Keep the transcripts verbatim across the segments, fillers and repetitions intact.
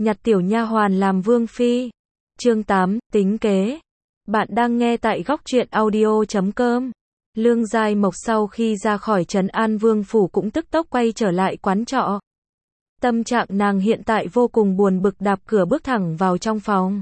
nhặt tiểu nha hoàn làm vương phi. Chương tám, tính kế. Bạn đang nghe tại góc truyện audio chấm com. Lương Giai Mộc sau khi ra khỏi Trấn An Vương phủ cũng tức tốc quay trở lại quán trọ. Tâm trạng nàng hiện tại vô cùng buồn bực, đạp cửa bước thẳng vào trong phòng.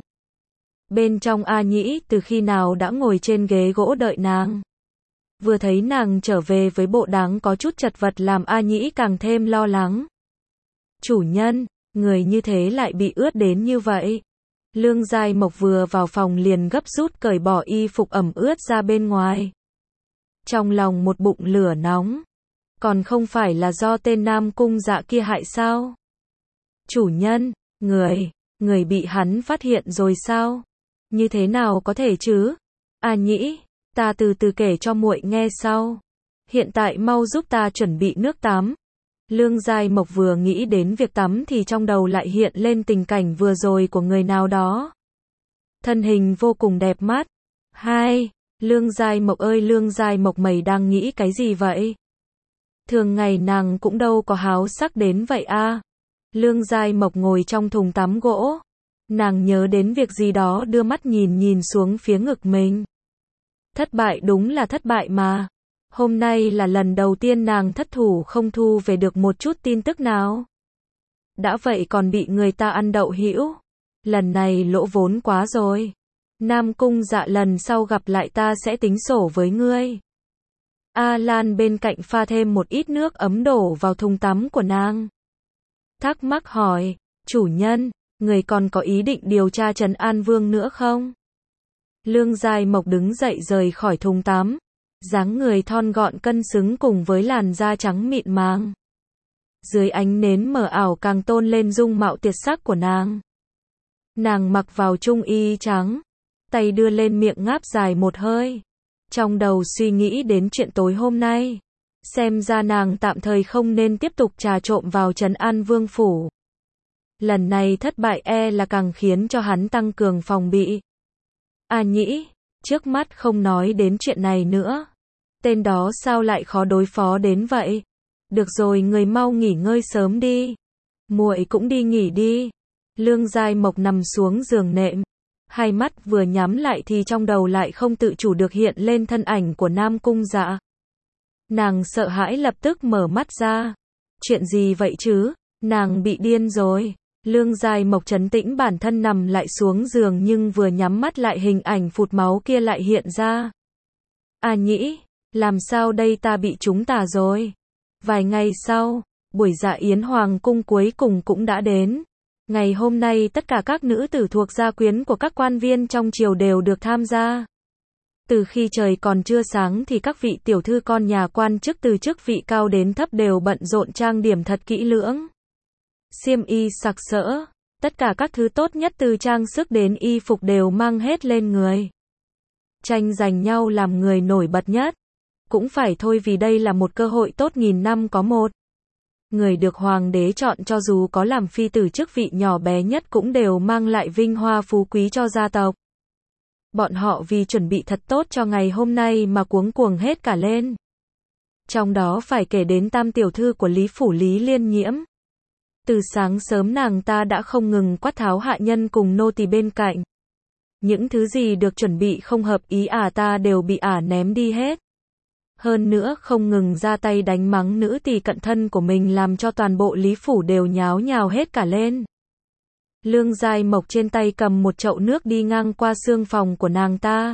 Bên trong A Nhĩ từ khi nào đã ngồi trên ghế gỗ đợi nàng. Vừa thấy nàng trở về với bộ dáng có chút chật vật làm A Nhĩ càng thêm lo lắng. Chủ nhân, người như thế lại bị ướt đến như vậy. Lương Giai Mộc vừa vào phòng liền gấp rút cởi bỏ y phục ẩm ướt ra bên ngoài. Trong lòng một bụng lửa nóng. Còn không phải là do tên Nam Cung Dạ kia hại sao? Chủ nhân, người, người bị hắn phát hiện rồi sao? Như thế nào có thể chứ? A Nhĩ, ta từ từ kể cho muội nghe sau. Hiện tại mau giúp ta chuẩn bị nước tắm. Lương Giai Mộc vừa nghĩ đến việc tắm thì trong đầu lại hiện lên tình cảnh vừa rồi của người nào đó. Thân hình vô cùng đẹp mắt. Hai, Lương Giai Mộc ơi Lương Giai Mộc, mày đang nghĩ cái gì vậy? Thường ngày nàng cũng đâu có háo sắc đến vậy a. Lương Giai Mộc ngồi trong thùng tắm gỗ. Nàng nhớ đến việc gì đó, đưa mắt nhìn nhìn xuống phía ngực mình. Thất bại, đúng là thất bại mà. Hôm nay là lần đầu tiên nàng thất thủ không thu về được một chút tin tức nào. Đã vậy còn bị người ta ăn đậu hũ. Lần này lỗ vốn quá rồi. Nam Cung Dạ, lần sau gặp lại ta sẽ tính sổ với ngươi. A Lan bên cạnh pha thêm một ít nước ấm đổ vào thùng tắm của nàng. Thắc mắc hỏi, chủ nhân, người còn có ý định điều tra Trấn An Vương nữa không? Lương Giai Mộc đứng dậy rời khỏi thùng tắm. Dáng người thon gọn cân xứng cùng với làn da trắng mịn màng. Dưới ánh nến mờ ảo càng tôn lên dung mạo tuyệt sắc của nàng. Nàng mặc vào trung y trắng, tay đưa lên miệng ngáp dài một hơi. Trong đầu suy nghĩ đến chuyện tối hôm nay. Xem ra nàng tạm thời không nên tiếp tục trà trộn vào Trấn An Vương phủ. Lần này thất bại e là càng khiến cho hắn tăng cường phòng bị. A Nhĩ, trước mắt không nói đến chuyện này nữa. Tên đó sao lại khó đối phó đến vậy? Được rồi, người mau nghỉ ngơi sớm đi. Muội cũng đi nghỉ đi. Lương Giai Mộc nằm xuống giường nệm. Hai mắt vừa nhắm lại thì trong đầu lại không tự chủ được hiện lên thân ảnh của Nam Cung Dạ. Nàng sợ hãi lập tức mở mắt ra. Chuyện gì vậy chứ? Nàng bị điên rồi. Lương Giai Mộc trấn tĩnh bản thân nằm lại xuống giường, nhưng vừa nhắm mắt lại hình ảnh phụt máu kia lại hiện ra. A Nhĩ, làm sao đây, ta bị trúng tà rồi. Vài ngày sau, buổi dạ yến hoàng cung cuối cùng cũng đã đến. Ngày hôm nay tất cả các nữ tử thuộc gia quyến của các quan viên trong triều đều được tham gia. Từ khi trời còn chưa sáng thì các vị tiểu thư con nhà quan chức từ chức vị cao đến thấp đều bận rộn trang điểm thật kỹ lưỡng. Xiêm y sặc sỡ, tất cả các thứ tốt nhất từ trang sức đến y phục đều mang hết lên người. Tranh giành nhau làm người nổi bật nhất. Cũng phải thôi, vì đây là một cơ hội tốt nghìn năm có một. Người được hoàng đế chọn cho dù có làm phi tử chức vị nhỏ bé nhất cũng đều mang lại vinh hoa phú quý cho gia tộc. Bọn họ vì chuẩn bị thật tốt cho ngày hôm nay mà cuống cuồng hết cả lên. Trong đó phải kể đến tam tiểu thư của Lý phủ Lý Liên Nhiễm. Từ sáng sớm nàng ta đã không ngừng quát tháo hạ nhân cùng nô tỳ bên cạnh. Những thứ gì được chuẩn bị không hợp ý ả ta đều bị ả ném đi hết. Hơn nữa không ngừng ra tay đánh mắng nữ tỳ cận thân của mình, làm cho toàn bộ Lý phủ đều nháo nhào hết cả lên. Lương Giai Mộc trên tay cầm một chậu nước đi ngang qua xương phòng của nàng ta.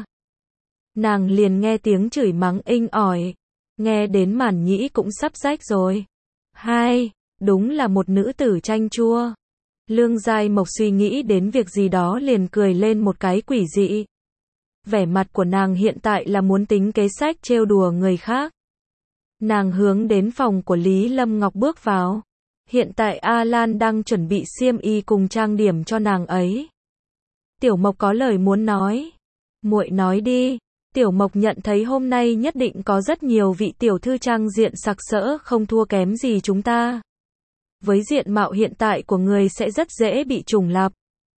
Nàng liền nghe tiếng chửi mắng inh ỏi. Nghe đến màn nhĩ cũng sắp rách rồi. Hai, đúng là một nữ tử chanh chua. Lương Giai Mộc suy nghĩ đến việc gì đó liền cười lên một cái quỷ dị. Vẻ mặt của nàng hiện tại là muốn tính kế sách trêu đùa người khác. Nàng hướng đến phòng của Lý Lâm Ngọc bước vào. Hiện tại A Lan đang chuẩn bị xiêm y cùng trang điểm cho nàng ấy. Tiểu Mộc có lời muốn nói. Muội nói đi. Tiểu Mộc nhận thấy hôm nay nhất định có rất nhiều vị tiểu thư trang diện sặc sỡ không thua kém gì chúng ta. Với diện mạo hiện tại của người sẽ rất dễ bị trùng lặp.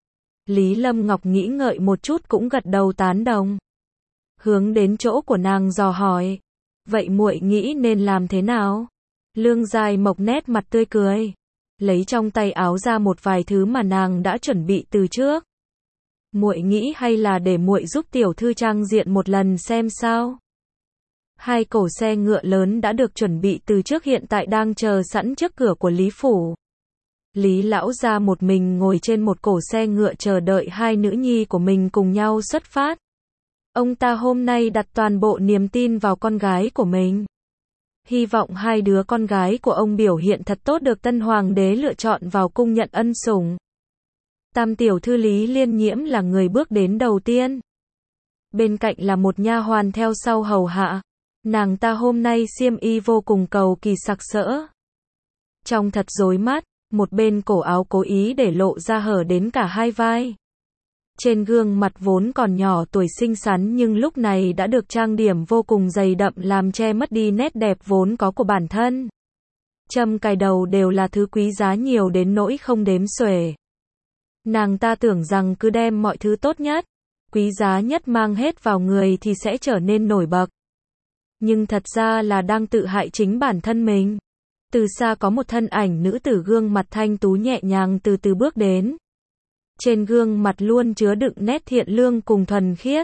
Lý Lâm Ngọc nghĩ ngợi một chút cũng gật đầu tán đồng. Hướng đến chỗ của nàng dò hỏi. Vậy muội nghĩ nên làm thế nào? Lương Giai Mộc nét mặt tươi cười. lấy trong tay áo ra một vài thứ mà nàng đã chuẩn bị từ trước. Muội nghĩ hay là để muội giúp tiểu thư trang diện một lần xem sao? Hai cổ xe ngựa lớn đã được chuẩn bị từ trước hiện tại đang chờ sẵn trước cửa của Lý phủ. Lý lão gia một mình ngồi trên một cổ xe ngựa chờ đợi hai nữ nhi của mình cùng nhau xuất phát. Ông ta hôm nay đặt toàn bộ niềm tin vào con gái của mình. Hy vọng hai đứa con gái của ông biểu hiện thật tốt được tân hoàng đế lựa chọn vào cung nhận ân sủng. Tam tiểu thư Lý Liên Nhiễm là người bước đến đầu tiên. Bên cạnh là một nha hoàn theo sau hầu hạ. Nàng ta hôm nay xiêm y vô cùng cầu kỳ sặc sỡ. Trông thật rối mắt, một bên cổ áo cố ý để lộ ra hở đến cả hai vai. Trên gương mặt vốn còn nhỏ tuổi xinh xắn nhưng lúc này đã được trang điểm vô cùng dày đậm làm che mất đi nét đẹp vốn có của bản thân. Châm cài đầu đều là thứ quý giá nhiều đến nỗi không đếm xuể. Nàng ta tưởng rằng cứ đem mọi thứ tốt nhất, quý giá nhất mang hết vào người thì sẽ trở nên nổi bật. Nhưng thật ra là đang tự hại chính bản thân mình. Từ xa có một thân ảnh nữ tử gương mặt thanh tú nhẹ nhàng từ từ bước đến. Trên gương mặt luôn chứa đựng nét thiện lương cùng thuần khiết.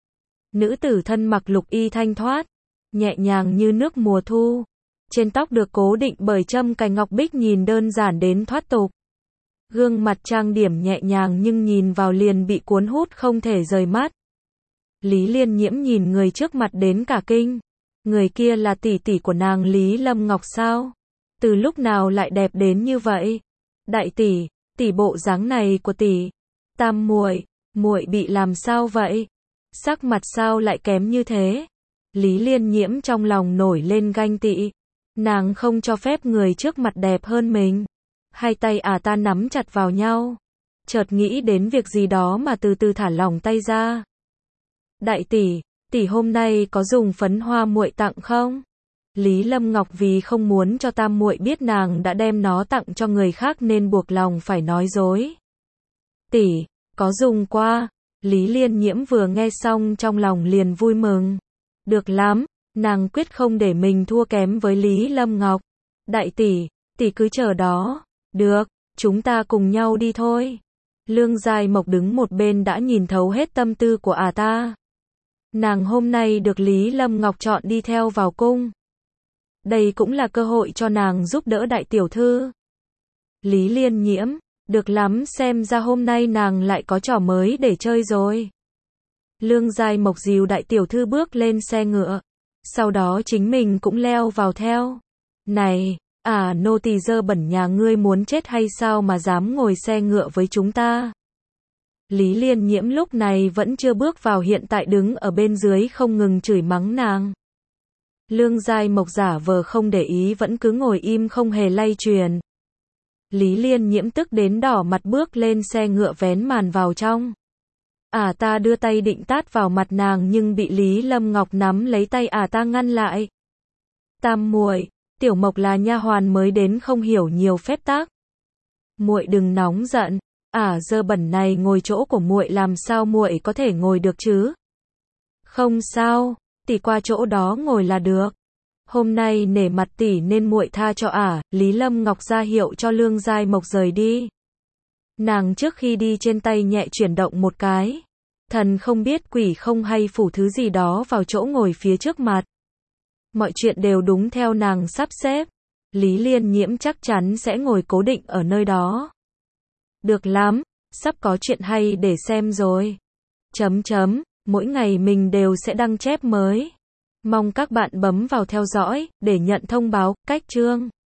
Nữ tử thân mặc lục y thanh thoát, nhẹ nhàng như nước mùa thu. Trên tóc được cố định bởi châm cài ngọc bích nhìn đơn giản đến thoát tục. Gương mặt trang điểm nhẹ nhàng nhưng nhìn vào liền bị cuốn hút không thể rời mắt. Lý Liên Nhiễm nhìn người trước mặt đến cả kinh. Người kia là tỷ tỷ của nàng Lý Lâm Ngọc sao? Từ lúc nào lại đẹp đến như vậy? Đại tỷ, tỷ bộ dáng này của tỷ. Tam muội, muội bị làm sao vậy? Sắc mặt sao lại kém như thế? Lý Liên Nhiễm trong lòng nổi lên ganh tị. Nàng không cho phép người trước mặt đẹp hơn mình. Hai tay ả ta nắm chặt vào nhau. Chợt nghĩ đến việc gì đó mà từ từ thả lỏng tay ra. Đại tỷ, tỷ hôm nay có dùng phấn hoa muội tặng không? Lý Lâm Ngọc vì không muốn cho tam muội biết nàng đã đem nó tặng cho người khác nên buộc lòng phải nói dối. Tỷ, có dùng qua. Lý Liên Nhiễm vừa nghe xong trong lòng liền vui mừng. Được lắm, nàng quyết không để mình thua kém với Lý Lâm Ngọc. Đại tỷ, tỷ cứ chờ đó. Được, chúng ta cùng nhau đi thôi. Lương Giai Mộc đứng một bên đã nhìn thấu hết tâm tư của ả ta. Nàng hôm nay được Lý Lâm Ngọc chọn đi theo vào cung. Đây cũng là cơ hội cho nàng giúp đỡ đại tiểu thư. Lý Liên Nhiễm, được lắm, xem ra hôm nay nàng lại có trò mới để chơi rồi. Lương Giai Mộc dìu đại tiểu thư bước lên xe ngựa. Sau đó chính mình cũng leo vào theo. Này, à nô tỳ dơ bẩn nhà ngươi muốn chết hay sao mà dám ngồi xe ngựa với chúng ta? Lý Liên Nhiễm lúc này vẫn chưa bước vào hiện tại đứng ở bên dưới không ngừng chửi mắng nàng. Lương Giai Mộc giả vờ không để ý vẫn cứ ngồi im không hề lay truyền. Lý Liên Nhiễm tức đến đỏ mặt bước lên xe ngựa vén màn vào trong. Ả ta đưa tay định tát vào mặt nàng nhưng bị Lý Lâm Ngọc nắm lấy tay ả ta ngăn lại. Tam muội, Tiểu Mộc là nha hoàn mới đến không hiểu nhiều phép tắc. Muội đừng nóng giận, ả dơ bẩn này ngồi chỗ của muội làm sao muội có thể ngồi được chứ? Không sao, tỷ qua chỗ đó ngồi là được. Hôm nay nể mặt tỷ nên muội tha cho ả. Lý Lâm Ngọc ra hiệu cho Lương Giai Mộc rời đi. Nàng trước khi đi trên tay nhẹ chuyển động một cái. Thần không biết quỷ không hay phủ thứ gì đó vào chỗ ngồi phía trước mặt. Mọi chuyện đều đúng theo nàng sắp xếp. Lý Liên Nhiễm chắc chắn sẽ ngồi cố định ở nơi đó. Được lắm, sắp có chuyện hay để xem rồi. Chấm chấm, mỗi ngày mình đều sẽ đăng chép mới. Mong các bạn bấm vào theo dõi để nhận thông báo cách chương.